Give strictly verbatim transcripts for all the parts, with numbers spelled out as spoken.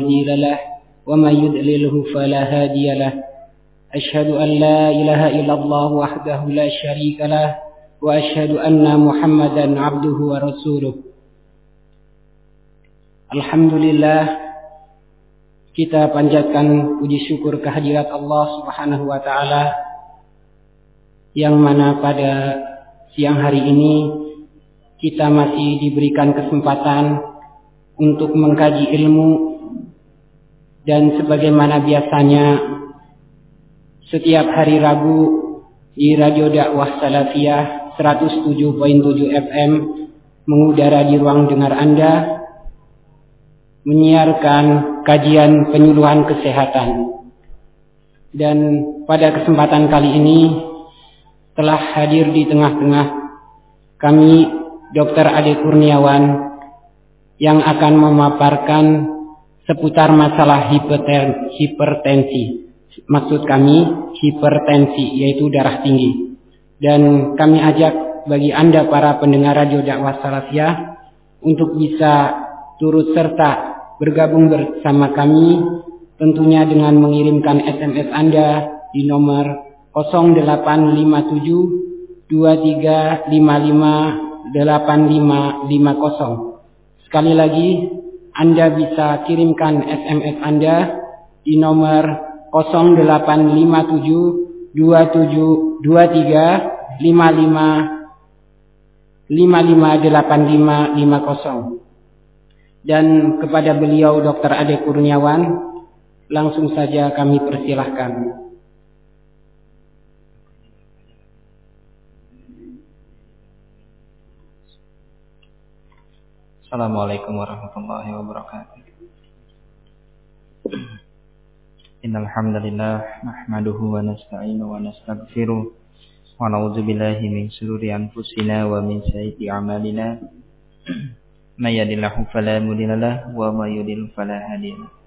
مضل له ومن يضلله فلا هادي له أشهد أن لا إله إلا الله وحده لا شريك له وأشهد أن محمدا عبده ورسوله. Alhamdulillah, kita panjatkan puji syukur kehadirat Allah Subhanahu wa taala yang mana pada siang hari ini kita masih diberikan kesempatan untuk mengkaji ilmu, dan sebagaimana biasanya setiap hari Rabu di Radio Dakwah Salafiyah seratus tujuh koma tujuh F M mengudara di ruang dengar Anda, menyiarkan kajian penyuluhan kesehatan. Dan pada kesempatan kali ini telah hadir di tengah-tengah kami Dokter Ade Kurniawan yang akan memaparkan seputar masalah hipertensi. Maksud kami hipertensi, yaitu darah tinggi. Dan kami ajak bagi Anda para pendengar Radio Dakwah Salafiyah untuk bisa turut serta bergabung bersama kami, tentunya dengan mengirimkan S M S Anda di nomor nol delapan lima tujuh dua tiga lima lima delapan lima lima nol. Sekali lagi, Anda bisa kirimkan S M S Anda di nomor nol delapan lima tujuh dua tujuh dua tiga lima lima lima lima delapan lima lima nol. Dan kepada beliau Dokter Ade Kurniawan, langsung saja kami persilahkan. Assalamualaikum warahmatullahi wabarakatuh. Innal hamdalillah nahmaduhu wa nasta'inuhu wa nastaghfiruh wa na'udzu billahi min shururi anfusina wa min sayyiati a'malina. May yahdihillahu fala mudilla lahu wa may yudlil fala hadiya lahu.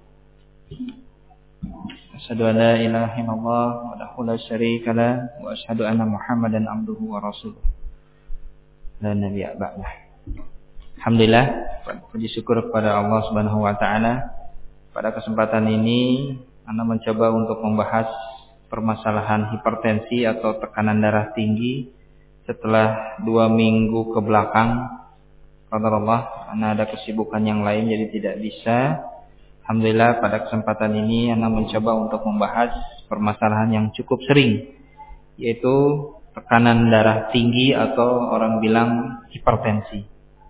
Asyhadu an la ilaha illallah wahdahu la syarika lahu wa asyhadu anna Muhammadan abduhu wa rasuluh. La nabiyya ba'dah. Alhamdulillah, puji syukur kepada Allah Subhanahu wa taala. Pada kesempatan ini Anda mencoba untuk membahas permasalahan hipertensi atau tekanan darah tinggi setelah dua minggu ke belakang. Qadarullah, karena ada kesibukan yang lain jadi tidak bisa. Alhamdulillah, pada kesempatan ini Anda mencoba untuk membahas permasalahan yang cukup sering, yaitu tekanan darah tinggi atau orang bilang hipertensi.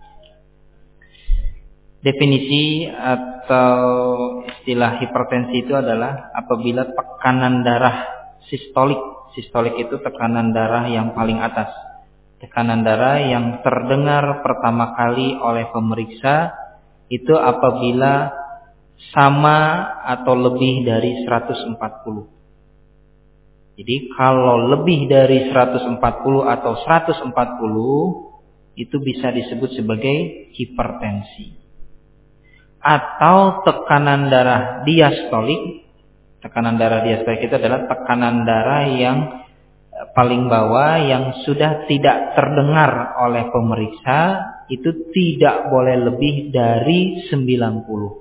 Definisi atau istilah hipertensi itu adalah apabila tekanan darah sistolik. Sistolik itu tekanan darah yang paling atas. Tekanan darah yang terdengar pertama kali oleh pemeriksa itu apabila sama atau lebih dari seratus empat puluh. Jadi kalau lebih dari seratus empat puluh atau seratus empat puluh itu bisa disebut sebagai hipertensi. Atau tekanan darah diastolik. Tekanan darah diastolik itu adalah tekanan darah yang paling bawah yang sudah tidak terdengar oleh pemeriksa, itu tidak boleh lebih dari sembilan puluh.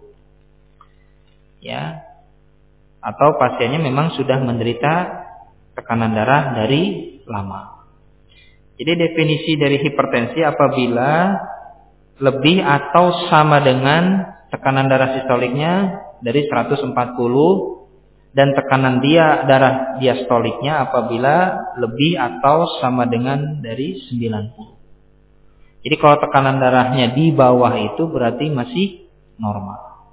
Ya. Atau pasiennya memang sudah menderita tekanan darah dari lama. Jadi definisi dari hipertensi apabila lebih atau sama dengan tekanan darah sistoliknya dari seratus empat puluh dan tekanan dia darah diastoliknya apabila lebih atau sama dengan dari sembilan puluh. Jadi kalau tekanan darahnya di bawah itu berarti masih normal.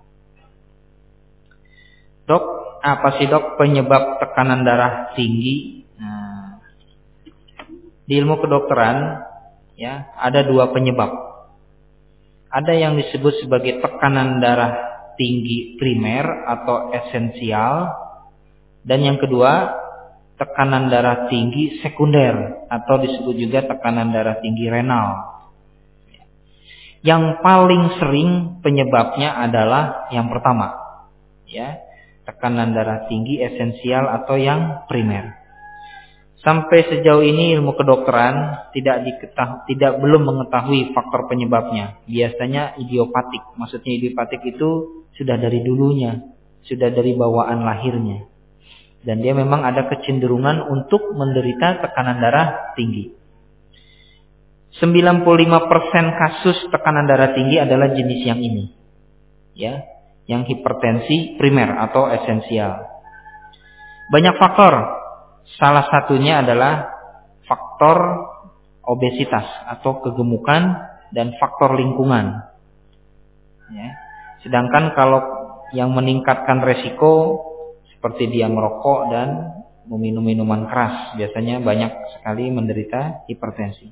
Dok, apa sih dok penyebab tekanan darah tinggi? Nah, di ilmu kedokteran ya ada dua penyebab. Ada yang disebut sebagai tekanan darah tinggi primer atau esensial, dan yang kedua tekanan darah tinggi sekunder atau disebut juga tekanan darah tinggi renal. Yang paling sering penyebabnya adalah yang pertama, ya, tekanan darah tinggi esensial atau yang primer. Sampai sejauh ini ilmu kedokteran tidak diketahui, tidak belum mengetahui faktor penyebabnya. Biasanya idiopatik. Maksudnya idiopatik itu sudah dari dulunya, sudah dari bawaan lahirnya. Dan dia memang ada kecenderungan untuk menderita tekanan darah tinggi. sembilan puluh lima persen kasus tekanan darah tinggi adalah jenis yang ini. Ya, yang hipertensi primer atau esensial. Banyak faktor. Salah satunya adalah faktor obesitas atau kegemukan dan faktor lingkungan. Ya. Sedangkan kalau yang meningkatkan resiko seperti dia merokok dan meminum minuman keras, biasanya banyak sekali menderita hipertensi.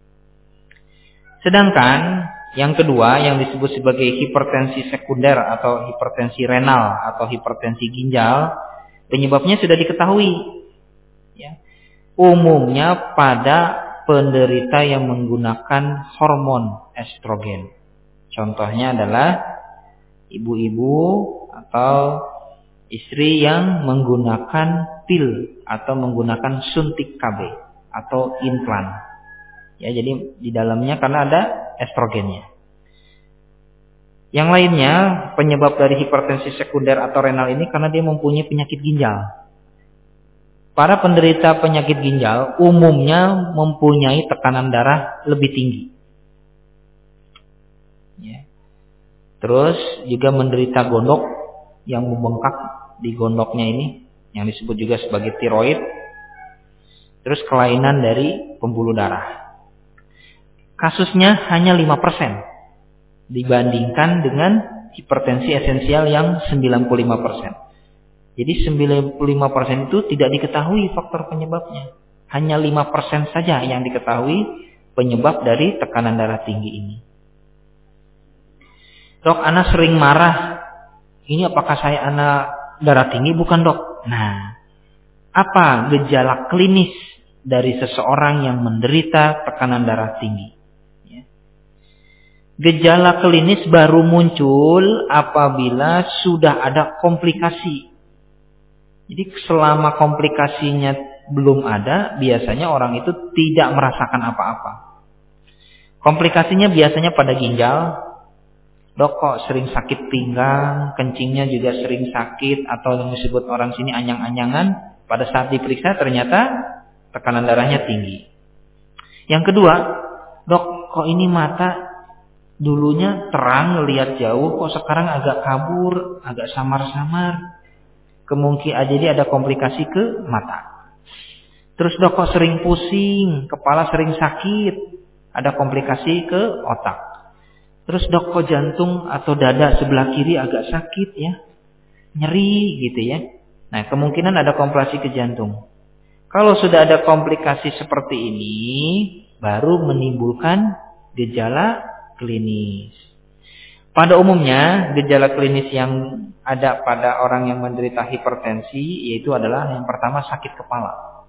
Sedangkan yang kedua yang disebut sebagai hipertensi sekunder atau hipertensi renal atau hipertensi ginjal, penyebabnya sudah diketahui. Ya. Umumnya pada penderita yang menggunakan hormon estrogen. Contohnya adalah ibu-ibu atau istri yang menggunakan pil atau menggunakan suntik K B atau implan. Ya, jadi di dalamnya karena ada estrogennya. Yang lainnya, penyebab dari hipertensi sekunder atau renal ini karena dia mempunyai penyakit ginjal. Para penderita penyakit ginjal umumnya mempunyai tekanan darah lebih tinggi. Ya. Terus juga menderita gondok yang membengkak di gondoknya ini, yang disebut juga sebagai tiroid. Terus kelainan dari pembuluh darah. Kasusnya hanya lima persen dibandingkan dengan hipertensi esensial yang sembilan puluh lima persen. Jadi sembilan puluh lima persen itu tidak diketahui faktor penyebabnya. Hanya lima persen saja yang diketahui penyebab dari tekanan darah tinggi ini. Dok, ana sering marah. Ini apakah saya ana darah tinggi? Bukan, dok. Nah, apa gejala klinis dari seseorang yang menderita tekanan darah tinggi? Gejala klinis baru muncul apabila sudah ada komplikasi. Jadi selama komplikasinya belum ada, biasanya orang itu tidak merasakan apa-apa. Komplikasinya biasanya pada ginjal. Dok, kok sering sakit pinggang, kencingnya juga sering sakit, atau yang disebut orang sini anyang-anyangan. Pada saat diperiksa ternyata tekanan darahnya tinggi. Yang kedua, dok, kok ini mata dulunya terang ngelihat jauh, kok sekarang agak kabur, agak samar-samar. Kemungkinan jadi ada komplikasi ke mata. Terus dok, kok sering pusing, kepala sering sakit, ada komplikasi ke otak. Terus dok, kok jantung atau dada sebelah kiri agak sakit ya, nyeri gitu ya. Nah, kemungkinan ada komplikasi ke jantung. Kalau sudah ada komplikasi seperti ini, baru menimbulkan gejala klinis. Pada umumnya gejala klinis yang ada pada orang yang menderita hipertensi yaitu adalah yang pertama sakit kepala.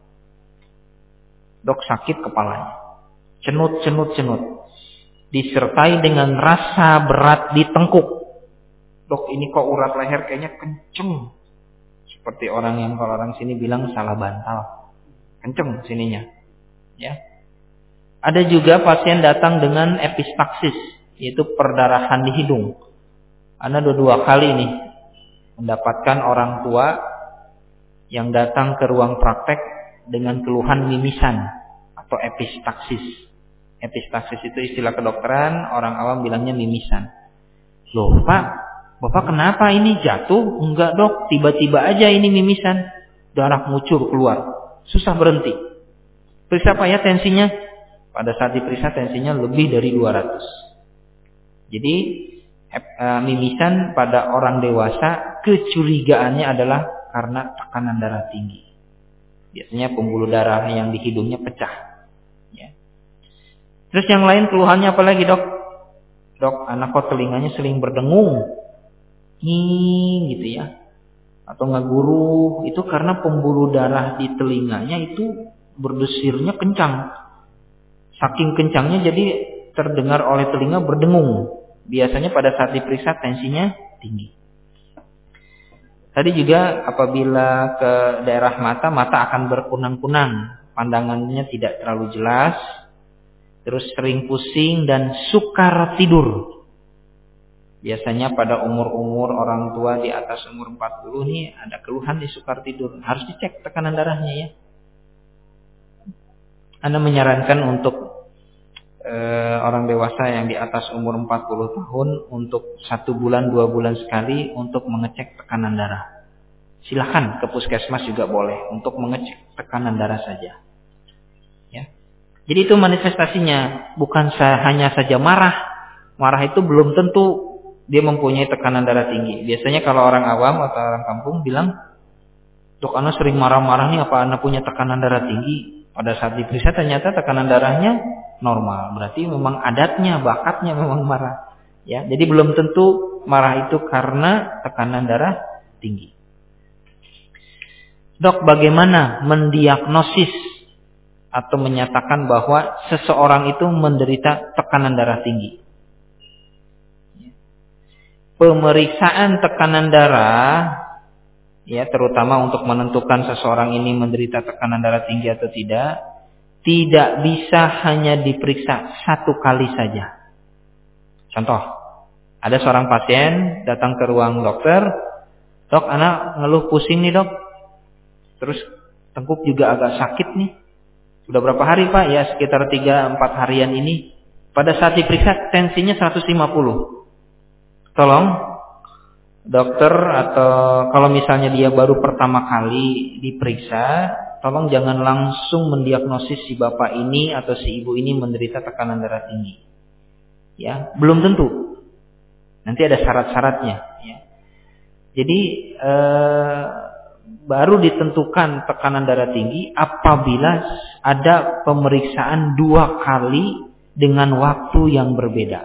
Dok, sakit kepalanya, cenut cenut cenut, disertai dengan rasa berat di tengkuk. Dok, ini kok urat leher kayaknya kenceng, seperti orang yang kalau orang sini bilang salah bantal, kenceng sininya. Ya. Ada juga pasien datang dengan epistaksis, yaitu perdarahan di hidung. Anda dua-dua kali nih mendapatkan orang tua yang datang ke ruang praktek dengan keluhan mimisan atau epistaksis. Epistaksis itu istilah kedokteran, orang awam bilangnya mimisan. Loh Pak, Bapak kenapa ini jatuh? Enggak dok, tiba-tiba aja ini mimisan. Darah ngucur keluar, susah berhenti. Periksa Pak ya tensinya. Pada saat diperiksa tensinya lebih dari dua ratus. Jadi e, mimisan pada orang dewasa kecurigaannya adalah karena tekanan darah tinggi. Biasanya pembuluh darah yang di hidungnya pecah. Ya. Terus yang lain keluhannya apa lagi dok? Dok, anak kok telinganya sering berdengung, nih gitu ya, atau ngaguru. Itu karena pembuluh darah di telinganya itu berdesirnya kencang. Saking kencangnya jadi terdengar oleh telinga berdengung. Biasanya pada saat diperiksa tensinya tinggi. Tadi juga apabila ke daerah mata, mata akan berkunang-kunang. Pandangannya tidak terlalu jelas. Terus sering pusing dan sukar tidur. biasanya pada umur-umur orang tua di atas umur empat puluh nih ada keluhan di sukar tidur. Harus dicek tekanan darahnya ya. Anda menyarankan untuk e, orang dewasa yang di atas umur empat puluh tahun untuk satu bulan, dua bulan sekali untuk mengecek tekanan darah. Silakan ke puskesmas juga boleh untuk mengecek tekanan darah saja. Ya. Jadi itu manifestasinya, bukan hanya saja marah. Marah itu belum tentu dia mempunyai tekanan darah tinggi. Biasanya kalau orang awam atau orang kampung bilang, "Dok, Ana sering marah-marah nih, apa Ana punya tekanan darah tinggi?" Pada saat diperiksa ternyata tekanan darahnya normal. Berarti memang adatnya, bakatnya memang marah. Ya, jadi belum tentu marah itu karena tekanan darah tinggi. Dok, bagaimana mendiagnosis atau menyatakan bahwa seseorang itu menderita tekanan darah tinggi? Pemeriksaan tekanan darah, ya terutama untuk menentukan seseorang ini menderita tekanan darah tinggi atau tidak, tidak bisa hanya diperiksa satu kali saja. Contoh, ada seorang pasien datang ke ruang dokter, "Dok, anak ngeluh pusing nih dok, terus tengkuk juga agak sakit nih. Sudah berapa hari pak?" "Ya sekitar tiga empat harian ini." Pada saat diperiksa tensinya seratus lima puluh. Tolong dokter, atau kalau misalnya dia baru pertama kali diperiksa, tolong jangan langsung mendiagnosis si bapak ini atau si ibu ini menderita tekanan darah tinggi. Ya, belum tentu. Nanti ada syarat-syaratnya. Ya. Jadi eh, baru ditentukan tekanan darah tinggi apabila ada pemeriksaan dua kali dengan waktu yang berbeda.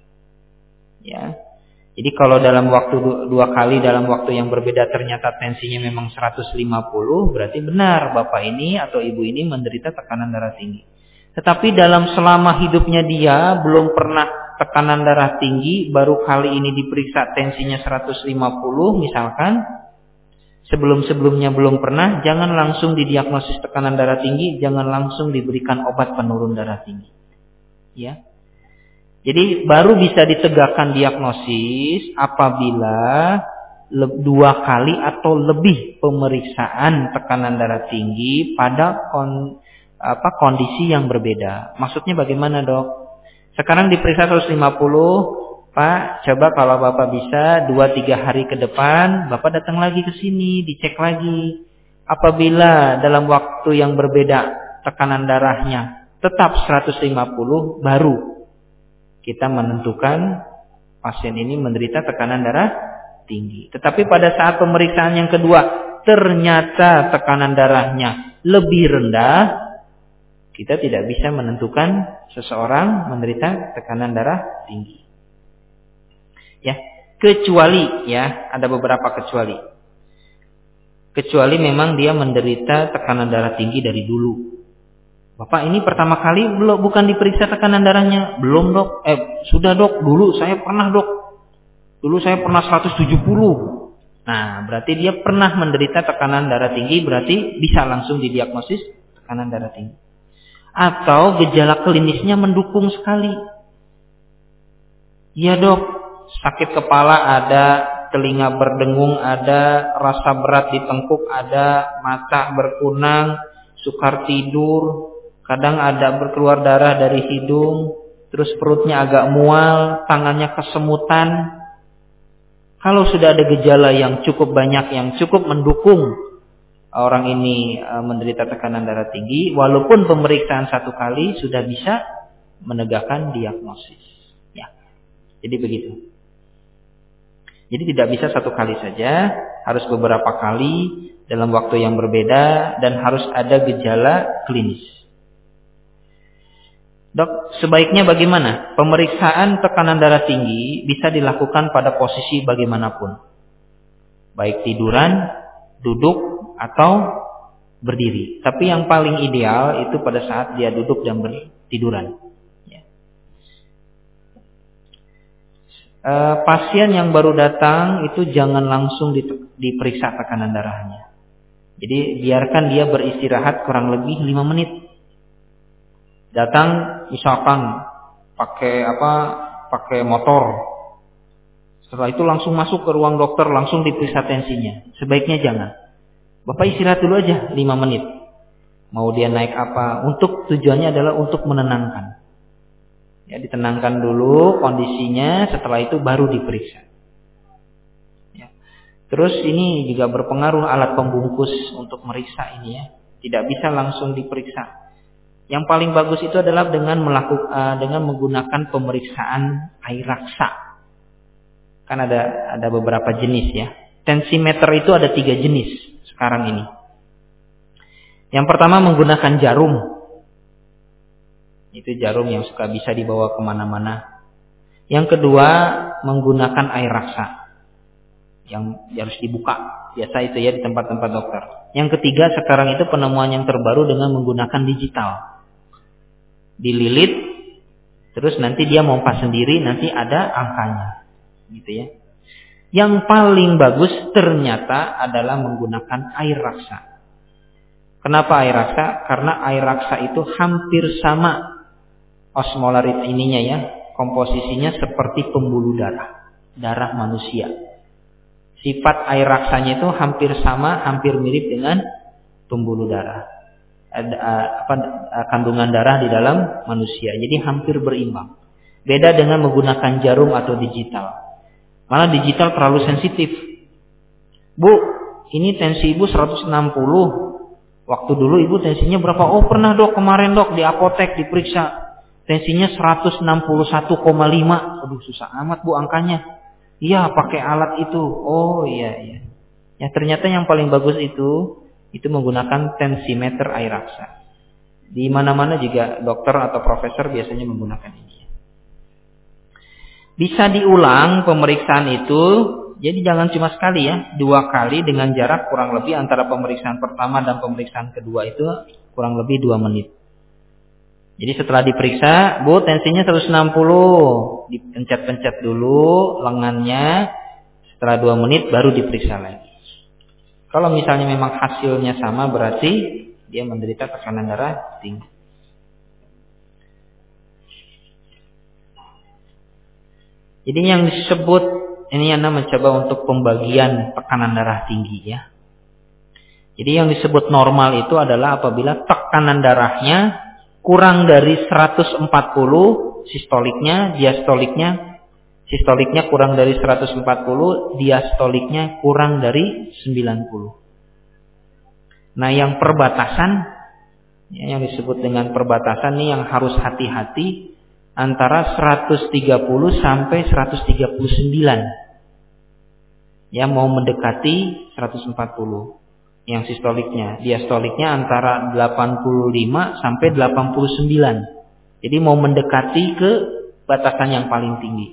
Ya. Jadi kalau dalam waktu dua kali dalam waktu yang berbeda ternyata tensinya memang seratus lima puluh, berarti benar bapak ini atau ibu ini menderita tekanan darah tinggi. Tetapi dalam selama hidupnya dia belum pernah tekanan darah tinggi, baru kali ini diperiksa tensinya seratus lima puluh misalkan, sebelum-sebelumnya belum pernah, jangan langsung didiagnosis tekanan darah tinggi, jangan langsung diberikan obat penurun darah tinggi. Ya. Jadi baru bisa ditegakkan diagnosis apabila dua kali atau lebih pemeriksaan tekanan darah tinggi pada kon, apa, kondisi yang berbeda. Maksudnya bagaimana dok? Sekarang diperiksa seratus lima puluh, Pak, coba kalau Bapak bisa dua tiga hari ke depan, Bapak datang lagi ke sini, dicek lagi. Apabila dalam waktu yang berbeda tekanan darahnya tetap seratus lima puluh, baru kita menentukan pasien ini menderita tekanan darah tinggi. Tetapi pada saat pemeriksaan yang kedua ternyata tekanan darahnya lebih rendah, kita tidak bisa menentukan seseorang menderita tekanan darah tinggi. Ya, kecuali ya, ada beberapa kecuali. Kecuali memang dia menderita tekanan darah tinggi dari dulu. Bapak ini pertama kali belum bukan diperiksa tekanan darahnya, belum dok. Eh sudah dok, dulu saya pernah dok. Dulu saya pernah seratus tujuh puluh. Nah, berarti dia pernah menderita tekanan darah tinggi, berarti bisa langsung didiagnosis tekanan darah tinggi. Atau gejala klinisnya mendukung sekali. Iya dok, sakit kepala ada, telinga berdengung ada, rasa berat di tengkuk ada, mata berkunang, sukar tidur, kadang ada berkeluar darah dari hidung, terus perutnya agak mual, tangannya kesemutan. Kalau sudah ada gejala yang cukup banyak, yang cukup mendukung orang ini menderita tekanan darah tinggi, walaupun pemeriksaan satu kali sudah bisa menegakkan diagnosis. Ya, jadi begitu. Jadi tidak bisa satu kali saja, harus beberapa kali dalam waktu yang berbeda dan harus ada gejala klinis. Dok, sebaiknya bagaimana? Pemeriksaan tekanan darah tinggi bisa dilakukan pada posisi bagaimanapun. Baik tiduran, duduk, atau berdiri. Tapi yang paling ideal itu pada saat dia duduk dan bertiduran. Ya. E, pasien yang baru datang itu jangan langsung diperiksa tekanan darahnya. Jadi biarkan dia beristirahat kurang lebih lima menit. Datang misalkan pakai apa? Pakai motor. Setelah itu langsung masuk ke ruang dokter, langsung diperiksa tensinya. Sebaiknya jangan. Bapak istirahat dulu aja lima menit. Mau dia naik apa? Untuk tujuannya adalah untuk menenangkan. Ya, ditenangkan dulu kondisinya, setelah itu baru diperiksa. Ya. Terus ini juga berpengaruh alat pembungkus untuk meriksa ini ya. Tidak bisa langsung diperiksa. Yang paling bagus itu adalah dengan melakukan uh, dengan menggunakan pemeriksaan air raksa. Kan ada ada beberapa jenis ya. Tensimeter itu ada tiga jenis sekarang ini. Yang pertama menggunakan jarum. Itu jarum yang suka bisa dibawa kemana-mana. Yang kedua menggunakan air raksa. Yang harus dibuka. Biasa itu ya di tempat-tempat dokter. Yang ketiga sekarang itu penemuan yang terbaru dengan menggunakan digital. Dililit, terus nanti dia mompa sendiri, nanti ada angkanya. Gitu ya. Yang paling bagus ternyata adalah menggunakan air raksa. Kenapa air raksa? Karena air raksa itu hampir sama osmolarit ininya ya, komposisinya seperti pembuluh darah, darah manusia. Sifat air raksanya itu hampir sama, hampir mirip dengan pembuluh darah. Ada apa kandungan darah di dalam manusia. Jadi hampir berimbang. Beda dengan menggunakan jarum atau digital. Malah digital terlalu sensitif. Bu, ini tensi ibu seratus enam puluh. Waktu dulu ibu tensinya berapa? Oh pernah dok, kemarin dok di apotek diperiksa. Tensinya seratus enam puluh satu koma lima. Aduh susah amat bu angkanya. Iya pakai alat itu. Oh iya iya. Ya ternyata yang paling bagus itu itu menggunakan tensimeter air raksa. Di mana-mana juga dokter atau profesor biasanya menggunakan ini. Bisa diulang pemeriksaan itu, jadi jangan cuma sekali ya, dua kali dengan jarak kurang lebih antara pemeriksaan pertama dan pemeriksaan kedua itu kurang lebih dua menit. Jadi setelah diperiksa, Bu tensinya seratus enam puluh, dipencet-pencet dulu lengannya, setelah dua menit baru diperiksa lagi. Kalau misalnya memang hasilnya sama berarti dia menderita tekanan darah tinggi. Jadi yang disebut ini Anda mencoba untuk pembagian tekanan darah tinggi ya. Jadi yang disebut normal itu adalah apabila tekanan darahnya kurang dari seratus empat puluh sistoliknya, diastoliknya, sistoliknya kurang dari seratus empat puluh, diastoliknya kurang dari sembilan puluh. Nah, yang perbatasan ya, yang disebut dengan perbatasan ini yang harus hati-hati antara seratus tiga puluh sampai seratus tiga puluh sembilan. Yang mau mendekati seratus empat puluh. Yang sistoliknya, diastoliknya antara delapan puluh lima sampai delapan puluh sembilan. Jadi mau mendekati ke batasan yang paling tinggi.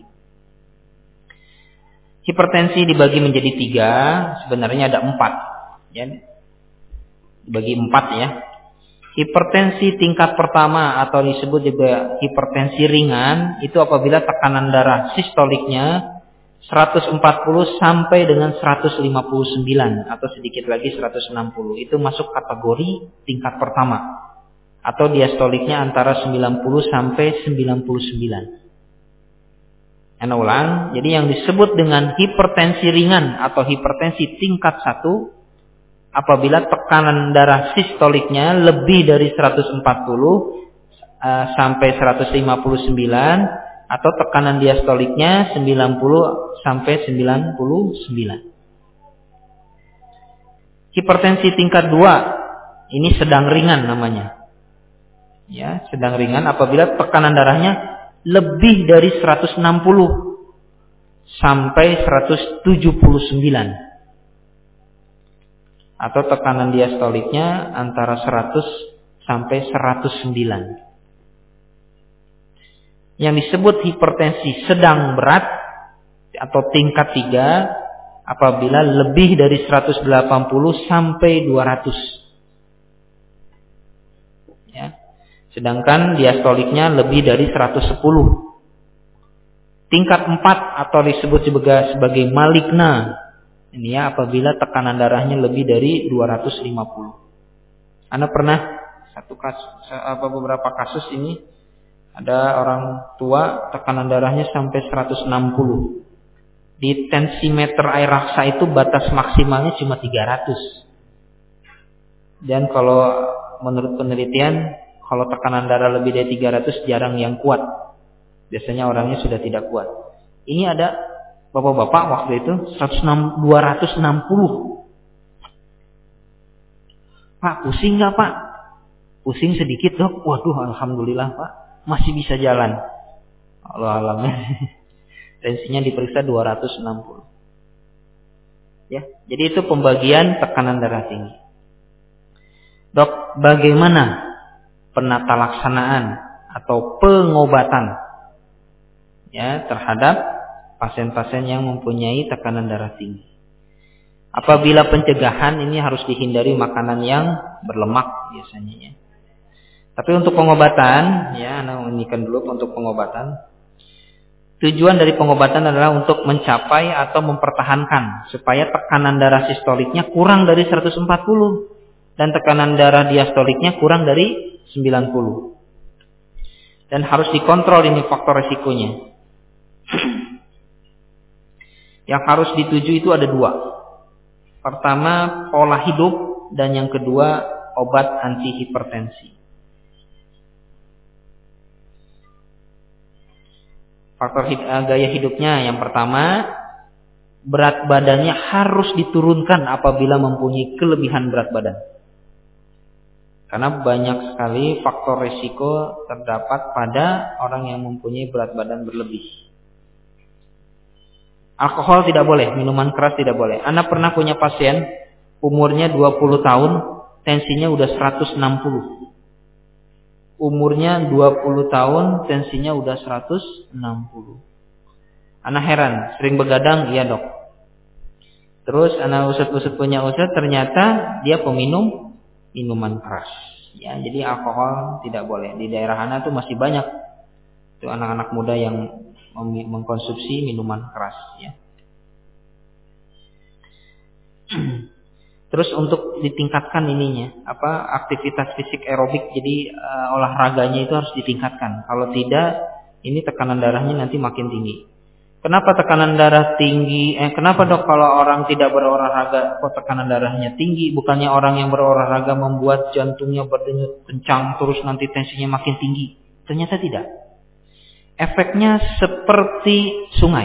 Hipertensi dibagi menjadi tiga, sebenarnya ada empat. Ya, dibagi empat ya. Hipertensi tingkat pertama atau disebut juga hipertensi ringan itu apabila tekanan darah sistoliknya seratus empat puluh sampai dengan seratus lima puluh sembilan atau sedikit lagi seratus enam puluh. Itu masuk kategori tingkat pertama. Atau diastoliknya antara sembilan puluh sampai sembilan puluh sembilan. Anda ulang, jadi yang disebut dengan hipertensi ringan atau hipertensi tingkat satu apabila tekanan darah sistoliknya lebih dari seratus empat puluh uh, sampai seratus lima puluh sembilan atau tekanan diastoliknya sembilan puluh sampai sembilan puluh sembilan. Hipertensi tingkat dua ini sedang ringan namanya. Ya, sedang ringan apabila tekanan darahnya lebih dari seratus enam puluh sampai seratus tujuh puluh sembilan. Atau tekanan diastoliknya antara seratus sampai seratus sembilan. Yang disebut hipertensi sedang berat atau tingkat tiga apabila lebih dari seratus delapan puluh sampai dua ratus. Ya. Sedangkan diastoliknya lebih dari seratus sepuluh. Tingkat empat atau disebut juga sebagai maligna. Ini ya apabila tekanan darahnya lebih dari dua ratus lima puluh. Anda pernah satu kasus apa beberapa kasus ini ada orang tua tekanan darahnya sampai seratus enam puluh. Di tensimeter air raksa itu batas maksimalnya cuma tiga ratus. Dan kalau menurut penelitian, kalau tekanan darah lebih dari tiga ratus jarang yang kuat. Biasanya orangnya sudah tidak kuat. Ini ada bapak-bapak waktu itu dua ratus enam puluh. Pak, pusing nggak Pak? Pusing sedikit Dok. Waduh, alhamdulillah Pak, masih bisa jalan. Allah alamnya. Tensinya diperiksa dua ratus enam puluh. Ya, jadi itu pembagian tekanan darah tinggi. Dok, bagaimana penata laksanaan atau pengobatan ya terhadap pasien-pasien yang mempunyai tekanan darah tinggi? Apabila pencegahan, ini harus dihindari makanan yang berlemak biasanya ya. Tapi untuk pengobatan, ya, Anda unikan dulu untuk pengobatan. Tujuan dari pengobatan adalah untuk mencapai atau mempertahankan supaya tekanan darah sistoliknya kurang dari seratus empat puluh dan tekanan darah diastoliknya kurang dari sembilan puluh. Dan harus dikontrol ini faktor resikonya. Yang harus dituju itu ada dua. Pertama, pola hidup, dan yang kedua, obat anti hipertensi. Faktor gaya hidupnya yang pertama, berat badannya harus diturunkan apabila mempunyai kelebihan berat badan. Karena banyak sekali faktor risiko terdapat pada orang yang mempunyai berat badan berlebih. Alkohol tidak boleh, minuman keras tidak boleh. Anda pernah punya pasien umurnya dua puluh tahun, tensinya udah seratus enam puluh. Umurnya dua puluh tahun, tensinya udah seratus enam puluh. Anda heran, sering begadang, iya Dok. Terus Anda usut-usut punya usut, ternyata dia peminum minuman keras. Ya, jadi alkohol tidak boleh. Di daerah Anda tuh masih banyak tuh anak-anak muda yang mengkonsumsi minuman keras. Ya. Terus untuk ditingkatkan ininya, apa aktivitas fisik aerobik, jadi uh, olahraganya itu harus ditingkatkan. Kalau tidak, ini tekanan darahnya nanti makin tinggi. Kenapa tekanan darah tinggi? Eh, kenapa Dok kalau orang tidak berolahraga kok tekanan darahnya tinggi? Bukannya orang yang berolahraga membuat jantungnya berdenyut kencang terus nanti tensinya makin tinggi? Ternyata tidak. Efeknya seperti sungai.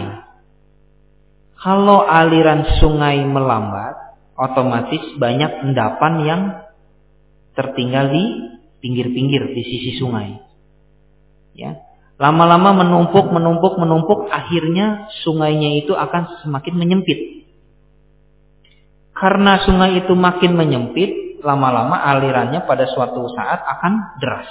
Kalau aliran sungai melambat, otomatis banyak endapan yang tertinggal di pinggir-pinggir di sisi sungai. Ya. Lama-lama menumpuk, menumpuk, menumpuk, akhirnya sungainya itu akan semakin menyempit. Karena sungai itu makin menyempit, lama-lama alirannya pada suatu saat akan deras.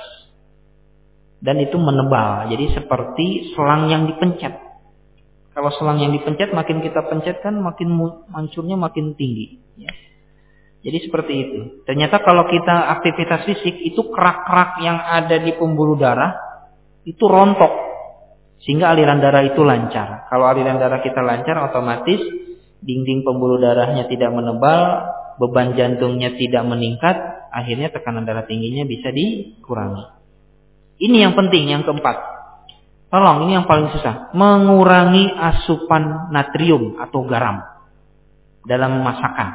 Dan itu menebal, jadi seperti selang yang dipencet. Kalau selang yang dipencet, makin kita pencet kan makin hancurnya makin tinggi. Ya. Jadi seperti itu. Ternyata kalau kita aktivitas fisik, itu kerak-kerak yang ada di pembuluh darah, itu rontok sehingga aliran darah itu lancar. Kalau aliran darah kita lancar, otomatis dinding pembuluh darahnya tidak menebal, beban jantungnya tidak meningkat, akhirnya tekanan darah tingginya bisa dikurangi. Ini yang penting, yang keempat. Tolong, ini yang paling susah, mengurangi asupan natrium atau garam dalam masakan.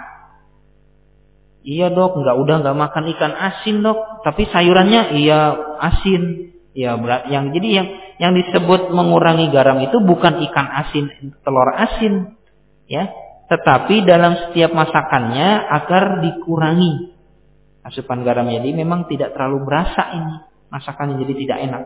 Iya Dok, nggak udah nggak makan ikan asin Dok, tapi sayurannya iya asin. Ya berat yang jadi yang yang disebut mengurangi garam itu bukan ikan asin, telur asin, ya, tetapi dalam setiap masakannya agar dikurangi asupan garamnya. Jadi memang tidak terlalu berasa ini masakannya, jadi tidak enak.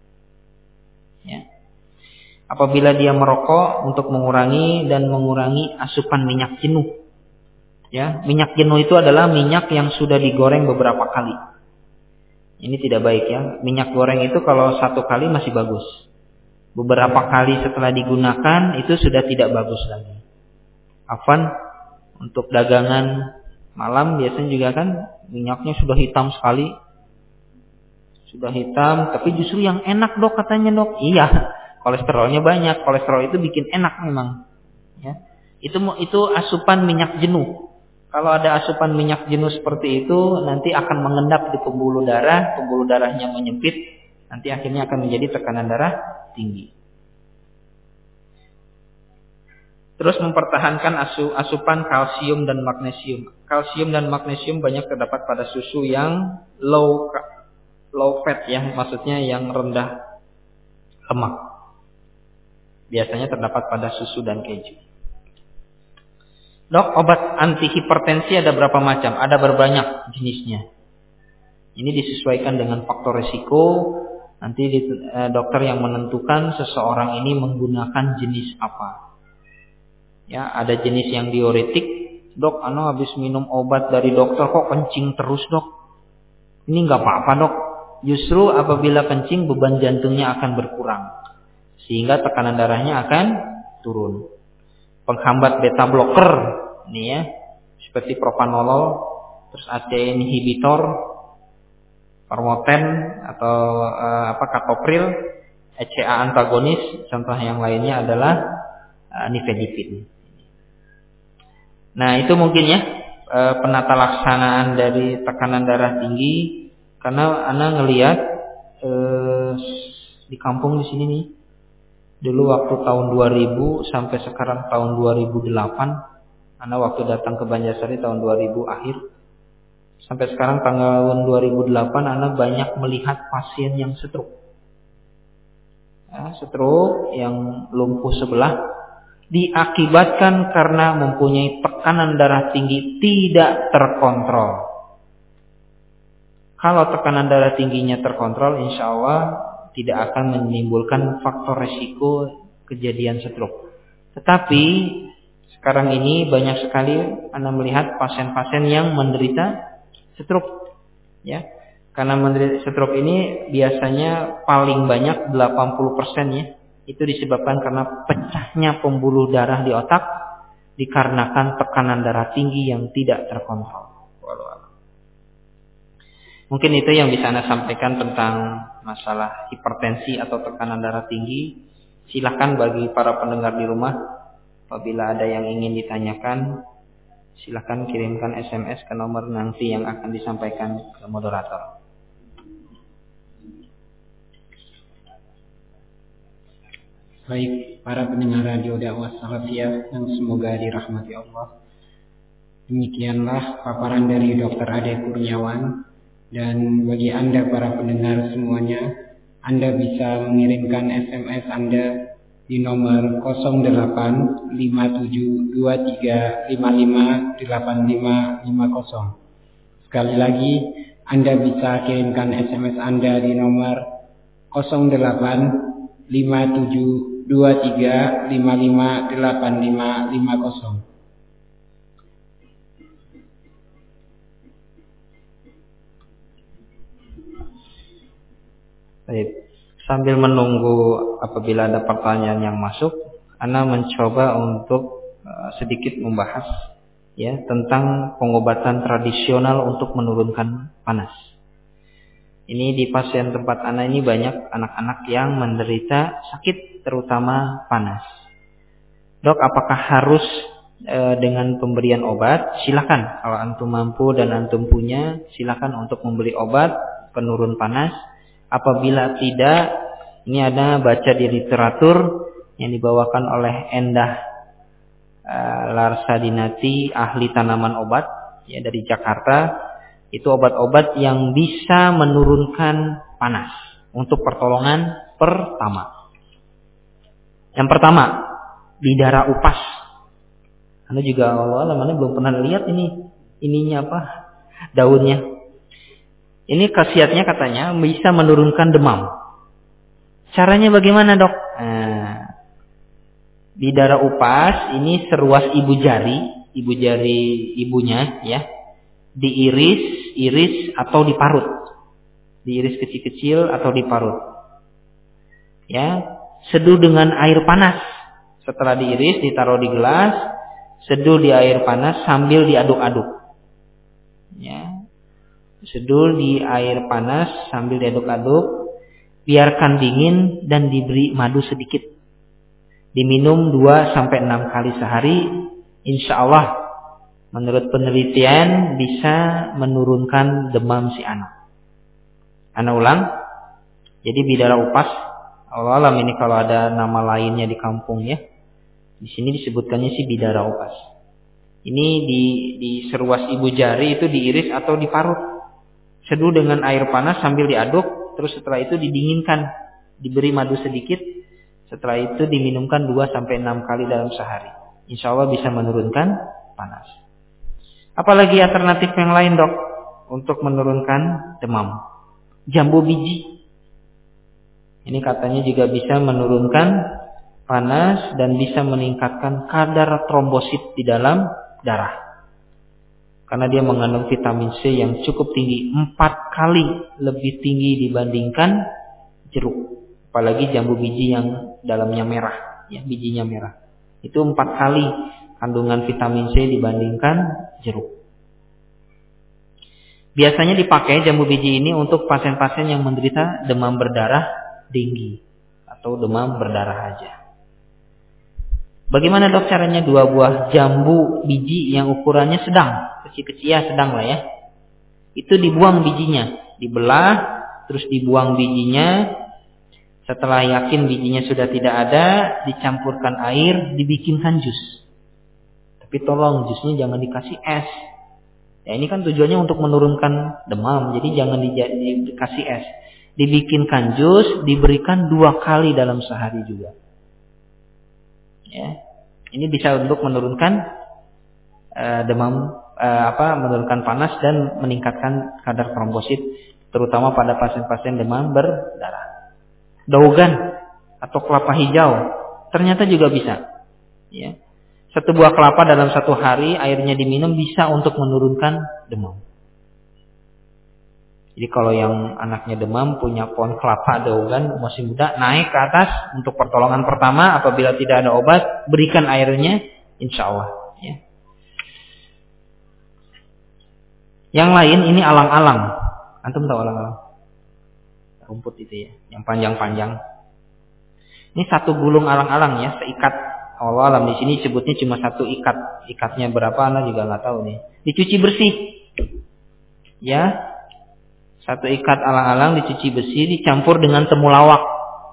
Ya. Apabila dia merokok, untuk mengurangi dan mengurangi asupan minyak jenuh. Ya, minyak jenuh itu adalah minyak yang sudah digoreng beberapa kali. Ini tidak baik ya. Minyak goreng itu kalau satu kali masih bagus. Beberapa kali setelah digunakan itu sudah tidak bagus lagi. Afwan, untuk dagangan malam biasanya juga kan minyaknya sudah hitam sekali. Sudah hitam, tapi justru yang enak Dok katanya Dok. Iya, kolesterolnya banyak. Kolesterol itu bikin enak memang. Ya. Itu itu asupan minyak jenuh. Kalau ada asupan minyak jenuh seperti itu, nanti akan mengendap di pembuluh darah, pembuluh darahnya menyempit, nanti akhirnya akan menjadi tekanan darah tinggi. Terus mempertahankan asu, asupan kalsium dan magnesium. Kalsium dan magnesium banyak terdapat pada susu yang low low fat ya, maksudnya yang rendah lemak. Biasanya terdapat pada susu dan keju. Dok, obat anti hipertensi ada berapa macam? Ada berbanyak jenisnya. Ini disesuaikan dengan faktor risiko. Nanti eh, dokter yang menentukan seseorang ini menggunakan jenis apa. Ya, ada jenis yang diuretik. Dok, ana habis minum obat dari dokter kok kencing terus, Dok. Ini nggak apa-apa, Dok. Justru apabila kencing beban jantungnya akan berkurang. Sehingga tekanan darahnya akan turun. Penghambat beta blocker nih ya, seperti propanolol, terus A C E inhibitor, Parmoten atau uh, apa Captopril, E C A antagonis, contoh yang lainnya adalah uh, nifedipin. Nah, itu mungkin ya uh, penata laksanaan dari tekanan darah tinggi, karena ana ngelihat uh, di kampung di sini nih. Dulu waktu tahun dua ribu sampai sekarang tahun dua ribu delapan, ana waktu datang ke Banjarsari tahun dua ribu akhir. Sampai sekarang tahun dua ribu delapan ana banyak melihat pasien yang stroke. Ya, stroke yang lumpuh sebelah diakibatkan karena mempunyai tekanan darah tinggi tidak terkontrol. Kalau tekanan darah tingginya terkontrol, insya Allah tidak akan menimbulkan faktor resiko kejadian stroke. Tetapi sekarang ini banyak sekali Anda melihat pasien-pasien yang menderita stroke, ya. Karena menderita stroke ini biasanya paling banyak delapan puluh persen ya, itu disebabkan karena pecahnya pembuluh darah di otak dikarenakan tekanan darah tinggi yang tidak terkontrol. Mungkin itu yang bisa Anda sampaikan tentang masalah hipertensi atau tekanan darah tinggi. Silakan bagi para pendengar di rumah, apabila ada yang ingin ditanyakan, silakan kirimkan S M S ke nomor nanti yang akan disampaikan ke moderator. Baik, para pendengar radio dakwah salafiyah yang semoga dirahmati Allah. Demikianlah paparan dari Dokter Ade Kurniawan. Dan bagi Anda para pendengar semuanya, Anda bisa mengirimkan S M S Anda di nomor nol delapan lima tujuh dua tiga lima lima delapan lima lima nol. Sekali lagi, Anda bisa kirimkan S M S Anda di nomor nol delapan lima tujuh dua tiga lima lima delapan lima lima nol. Baik, sambil menunggu apabila ada pertanyaan yang masuk, Ana mencoba untuk uh, sedikit membahas ya tentang pengobatan tradisional untuk menurunkan panas. Ini di pasien tempat Ana ini banyak anak-anak yang menderita sakit terutama panas. Dok, apakah harus e, dengan pemberian obat? Silakan, kalau antum mampu dan antum punya, silakan untuk membeli obat penurun panas. Apabila tidak, ini ada baca di literatur yang dibawakan oleh Endah uh, Larsadinati, ahli tanaman obat ya dari Jakarta. Itu obat-obat yang bisa menurunkan panas untuk pertolongan pertama. Yang pertama, bidara upas. Anda juga Allah mana belum pernah lihat ini ininya apa daunnya. Ini khasiatnya katanya bisa menurunkan demam. Caranya bagaimana, Dok? Nah, bidara upas ini seruas ibu jari, ibu jari ibunya ya. Diiris, iris atau diparut. Diiris kecil-kecil atau diparut. Ya, seduh dengan air panas. Setelah diiris ditaruh di gelas, seduh di air panas sambil diaduk-aduk. Ya. Seduh di air panas sambil diaduk-aduk, biarkan dingin dan diberi madu sedikit. Diminum dua sampai enam kali sehari, insya Allah menurut penelitian bisa menurunkan demam si anak. Ana ulang, jadi bidara upas, Allah alam ini kalau ada nama lainnya di kampung ya. Di sini disebutkannya si bidara upas. Ini di di seruas ibu jari itu diiris atau diparut. Seduh dengan air panas sambil diaduk, terus setelah itu didinginkan, diberi madu sedikit. Setelah itu diminumkan dua sampai enam kali dalam sehari. Insya Allah bisa menurunkan panas. Apalagi alternatif yang lain, Dok, untuk menurunkan demam? Jambu biji. Ini katanya juga bisa menurunkan panas dan bisa meningkatkan kadar trombosit di dalam darah. Karena dia mengandung vitamin C yang cukup tinggi, empat kali lebih tinggi dibandingkan jeruk. Apalagi jambu biji yang dalamnya merah, ya, bijinya merah. Itu empat kali kandungan vitamin C dibandingkan jeruk. Biasanya dipakai jambu biji ini untuk pasien-pasien yang menderita demam berdarah tinggi atau demam berdarah aja. Bagaimana, Dok, caranya dua buah jambu biji yang ukurannya sedang, kecil-kecil ya, sedang lah ya. Itu dibuang bijinya, dibelah, terus dibuang bijinya. Setelah yakin bijinya sudah tidak ada, dicampurkan air, dibikinkan jus. Tapi tolong jusnya jangan dikasih es. Ya, ini kan tujuannya untuk menurunkan demam, jadi jangan di, dikasih es. Dibikinkan jus, diberikan dua kali dalam sehari juga. Ya, ini bisa untuk menurunkan uh, demam, uh, apa, menurunkan panas dan meningkatkan kadar trombosit, terutama pada pasien-pasien demam berdarah. Daugan atau kelapa hijau ternyata juga bisa. Ya, satu buah kelapa dalam satu hari airnya diminum bisa untuk menurunkan demam. Jadi kalau yang anaknya demam punya pohon kelapa daugan masih muda, naik ke atas untuk pertolongan pertama. Apabila tidak ada obat, berikan airnya, insya Allah. Ya. Yang lain ini alang-alang. Antum tahu alang-alang? Rumput itu ya, yang panjang-panjang. Ini satu gulung alang-alang ya, seikat. Allah alam di sini sebutnya cuma satu ikat. Ikatnya berapa? Anda juga nggak tahu nih. Dicuci bersih. Ya. Satu ikat alang-alang dicuci bersih, dicampur dengan temulawak.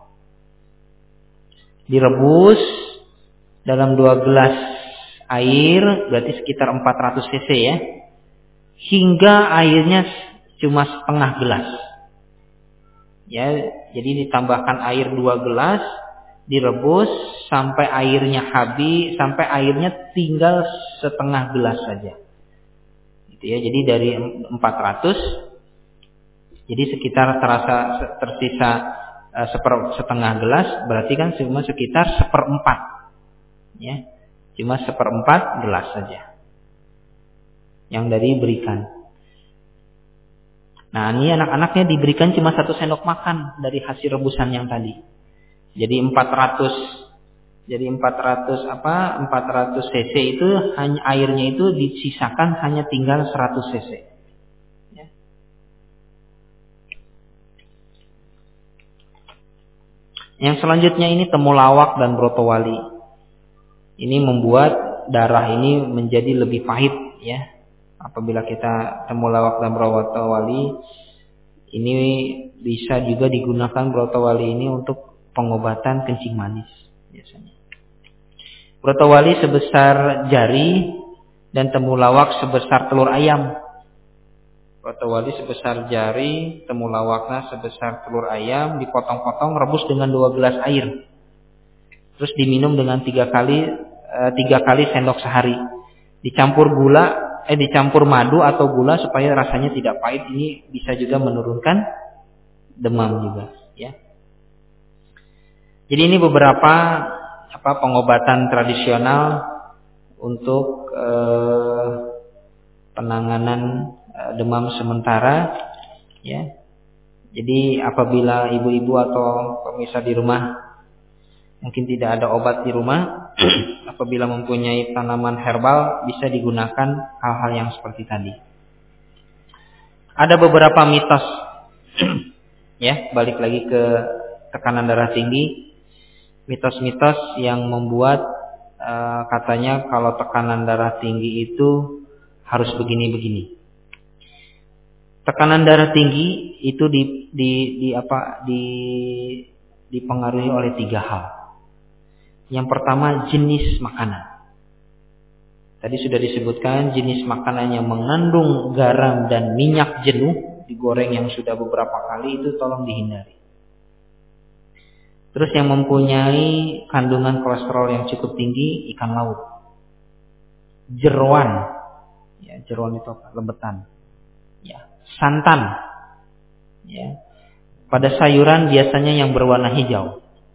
Direbus dalam dua gelas air, berarti sekitar empat ratus cc ya. Hingga airnya cuma setengah gelas. Ya, jadi ditambahkan air dua gelas, direbus sampai airnya habis, sampai airnya tinggal setengah gelas saja. Gitu ya, jadi dari empat ratus jadi sekitar terasa tersisa uh, seper, setengah gelas, berarti kan cuma sekitar seperempat, ya, cuma seperempat gelas saja yang dari berikan. Nah, ini anak-anaknya diberikan cuma satu sendok makan dari hasil rebusan yang tadi. Jadi empat ratus, jadi empat ratus apa? empat ratus cc itu hanya airnya itu disisakan hanya tinggal seratus cc. Yang selanjutnya ini temulawak dan brotowali. Ini membuat darah ini menjadi lebih pahit ya. Apabila kita temulawak dan brotowali, ini bisa juga digunakan brotowali ini untuk pengobatan kencing manis biasanya. Brotowali sebesar jari dan temulawak sebesar telur ayam. Brotowali sebesar jari, temulawaknya sebesar telur ayam, dipotong-potong, rebus dengan dua gelas air. Terus diminum dengan tiga kali e, tiga kali sendok sehari. Dicampur gula, eh dicampur madu atau gula supaya rasanya tidak pahit. Ini bisa juga menurunkan demam juga, ya. Jadi ini beberapa apa pengobatan tradisional untuk e, penanganan demam sementara ya. Jadi apabila ibu-ibu atau pemirsa di rumah mungkin tidak ada obat di rumah, apabila mempunyai tanaman herbal bisa digunakan hal-hal yang seperti tadi. Ada beberapa mitos ya, balik lagi ke tekanan darah tinggi. Mitos-mitos yang membuat uh, katanya kalau tekanan darah tinggi itu harus begini-begini. Tekanan darah tinggi itu di, di, di apa di dipengaruhi oleh tiga hal. Yang pertama jenis makanan. Tadi sudah disebutkan jenis makanan yang mengandung garam dan minyak jenuh, digoreng yang sudah beberapa kali, itu tolong dihindari. Terus yang mempunyai kandungan kolesterol yang cukup tinggi, ikan laut. Jeroan. Ya, jeroan itu apa? Lebetan. Ya, santan. Ya. Pada sayuran biasanya yang berwarna hijau.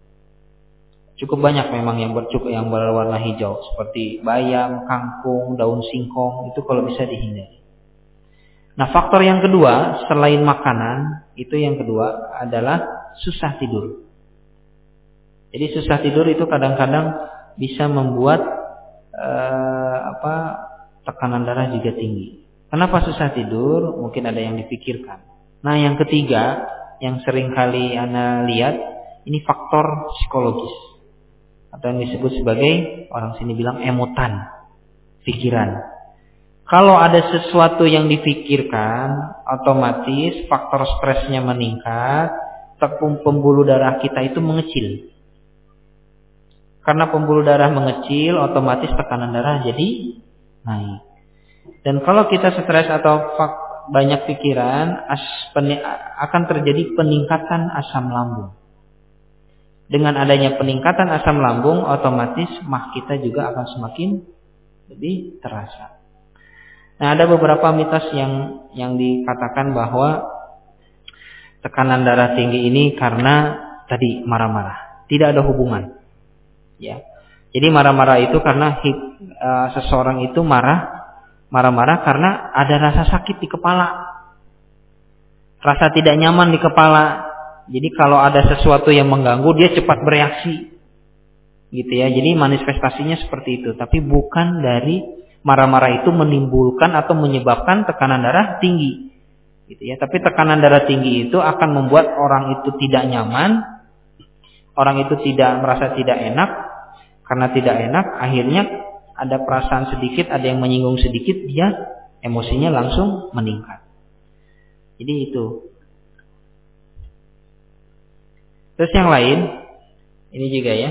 Cukup banyak memang yang bercukup yang berwarna hijau, seperti bayam, kangkung, daun singkong, itu kalau bisa dihindari. Nah, faktor yang kedua selain makanan, itu yang kedua adalah susah tidur. Jadi susah tidur itu kadang-kadang bisa membuat eh, apa tekanan darah juga tinggi. Kenapa susah tidur? Mungkin ada yang dipikirkan. Nah, yang ketiga yang sering kali Ana lihat, ini faktor psikologis atau yang disebut sebagai, orang sini bilang, emutan, pikiran. Kalau ada sesuatu yang dipikirkan, otomatis faktor stresnya meningkat, tepung pembuluh darah kita itu mengecil. Karena pembuluh darah mengecil, otomatis tekanan darah jadi naik. Dan kalau kita stres atau banyak pikiran, akan terjadi peningkatan asam lambung. Dengan adanya peningkatan asam lambung, otomatis mah kita juga akan semakin lebih terasa. Nah, ada beberapa mitos yang yang dikatakan bahwa tekanan darah tinggi ini karena tadi marah-marah. Tidak ada hubungan. Ya. Jadi marah-marah itu karena hip, uh, seseorang itu marah, marah-marah karena ada rasa sakit di kepala. Rasa tidak nyaman di kepala. Jadi kalau ada sesuatu yang mengganggu, dia cepat bereaksi. Gitu ya. Jadi manifestasinya seperti itu. Tapi bukan dari marah-marah itu menimbulkan atau menyebabkan tekanan darah tinggi. Gitu ya. Tapi tekanan darah tinggi itu akan membuat orang itu tidak nyaman. Orang itu tidak merasa tidak enak. Karena tidak enak, akhirnya ada perasaan sedikit, ada yang menyinggung sedikit, dia emosinya langsung meningkat. Jadi itu. Terus yang lain, ini juga ya.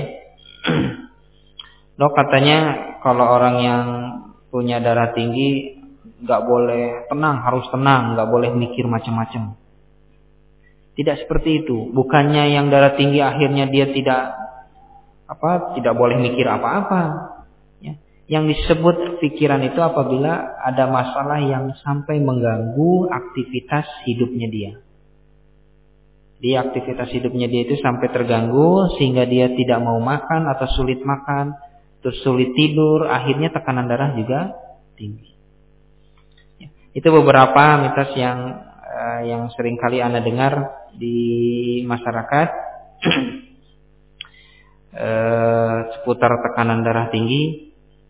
Dok, katanya kalau orang yang punya darah tinggi nggak boleh tenang, harus tenang, nggak boleh mikir macam-macam. Tidak seperti itu. Bukannya yang darah tinggi akhirnya dia tidak apa, tidak boleh mikir apa-apa. Ya. Yang disebut pikiran itu apabila ada masalah yang sampai mengganggu aktivitas hidupnya dia. Di aktivitas hidupnya dia itu sampai terganggu sehingga dia tidak mau makan atau sulit makan, terus sulit tidur, akhirnya tekanan darah juga tinggi. Ya. Itu beberapa mitos yang uh, yang sering kali Anda dengar di masyarakat uh, seputar tekanan darah tinggi.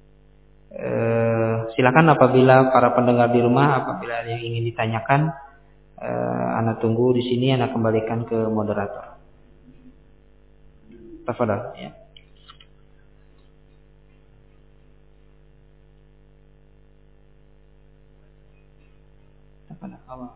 Uh, silakan apabila para pendengar di rumah apabila ada yang ingin ditanyakan, Uh, Anda tunggu di sini, Anda kembalikan ke moderator. Tafadhal ya. Tafadhal. Allah.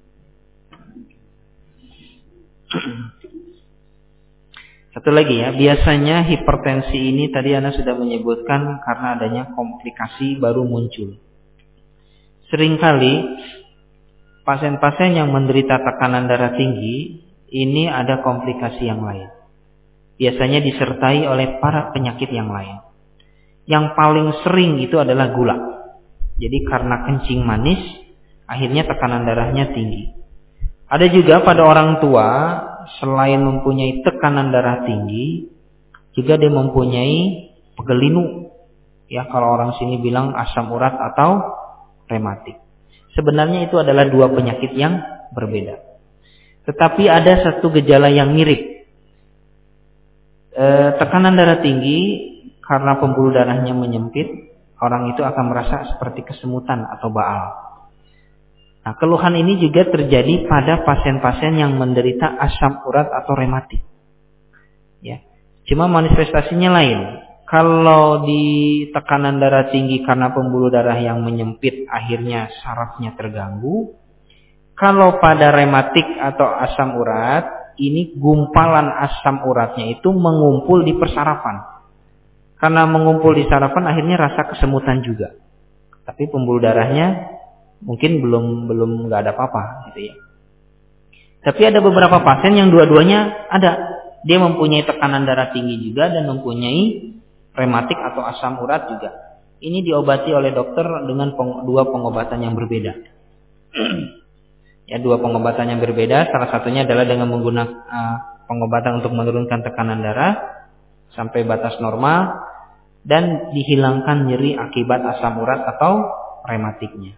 Satu lagi ya, biasanya hipertensi ini tadi Anda sudah menyebutkan karena adanya komplikasi baru muncul. Seringkali pasien-pasien yang menderita tekanan darah tinggi ini ada komplikasi yang lain. Biasanya disertai oleh para penyakit yang lain. Yang paling sering itu adalah gula. Jadi karena kencing manis, akhirnya tekanan darahnya tinggi. Ada juga pada orang tua, selain mempunyai tekanan darah tinggi, juga dia mempunyai pegelinu. Ya, kalau orang sini bilang asam urat atau rematik. Sebenarnya itu adalah dua penyakit yang berbeda. Tetapi ada satu gejala yang mirip. E, tekanan darah tinggi karena pembuluh darahnya menyempit, orang itu akan merasa seperti kesemutan atau baal. Nah, keluhan ini juga terjadi pada pasien-pasien yang menderita asam urat atau rematik. Ya, cuma manifestasinya lain. Kalau di tekanan darah tinggi karena pembuluh darah yang menyempit, akhirnya sarafnya terganggu. Kalau pada rematik atau asam urat, ini gumpalan asam uratnya itu mengumpul di persarafan. karena mengumpul di sarapan akhirnya rasa kesemutan juga. Tapi pembuluh darahnya mungkin belum belum nggak ada apa-apa gitu ya. Tapi ada beberapa pasien yang dua-duanya ada. Dia mempunyai tekanan darah tinggi juga dan mempunyai rematik atau asam urat juga. Ini diobati oleh dokter dengan peng, dua pengobatan yang berbeda. Ya, dua pengobatan yang berbeda. Salah satunya adalah dengan menggunakan uh, pengobatan untuk menurunkan tekanan darah sampai batas normal dan dihilangkan nyeri akibat asam urat atau rematiknya.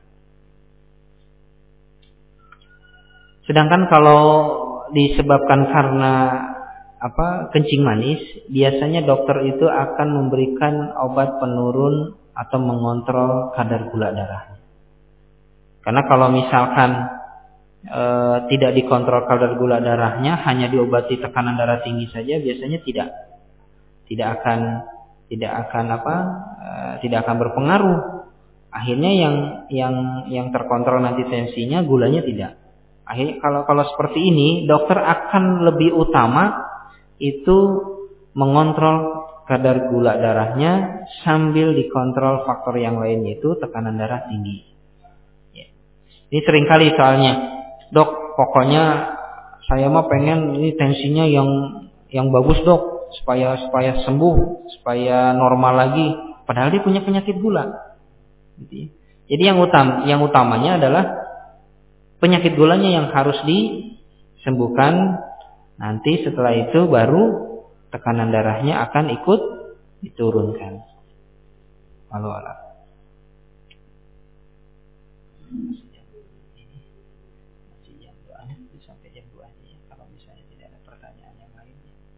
Sedangkan kalau disebabkan karena apa kencing manis, biasanya dokter itu akan memberikan obat penurun atau mengontrol kadar gula darah. Karena kalau misalkan e, tidak dikontrol kadar gula darahnya, hanya diobati tekanan darah tinggi saja, biasanya tidak tidak akan tidak akan apa e, tidak akan berpengaruh. Akhirnya yang yang yang terkontrol nanti tensinya, gulanya tidak. Akhirnya kalau kalau seperti ini, dokter akan lebih utama itu mengontrol kadar gula darahnya sambil dikontrol faktor yang lain, yaitu tekanan darah tinggi. Ya. Ini seringkali soalnya, dok, pokoknya saya mah pengen ini tensinya yang yang bagus dok, supaya supaya sembuh, supaya normal lagi. Padahal dia punya penyakit gula. Jadi yang utam yang utamanya adalah penyakit gulanya yang harus disembuhkan. Nanti setelah itu baru tekanan darahnya akan ikut diturunkan. Walau alam. Masih jam dua sampai jam dua ya. Kalau misalnya tidak ada pertanyaan yang lain.